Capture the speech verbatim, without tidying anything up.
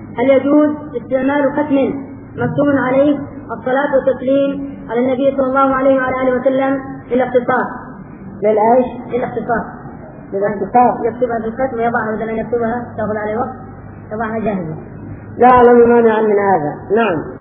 هل يجوز استعمال ختم مكتوب عليه الصلاة والتسليم على النبي صلى الله عليه وعلى آله وسلم للاختصار؟ للعيش للاختصار للاختصار يكتبها في الختم ويضعها بدل أن يكتبها تأخذ عليه وقت، يضعها جاهزة. لا أعلم مانعا من هذا. نعم.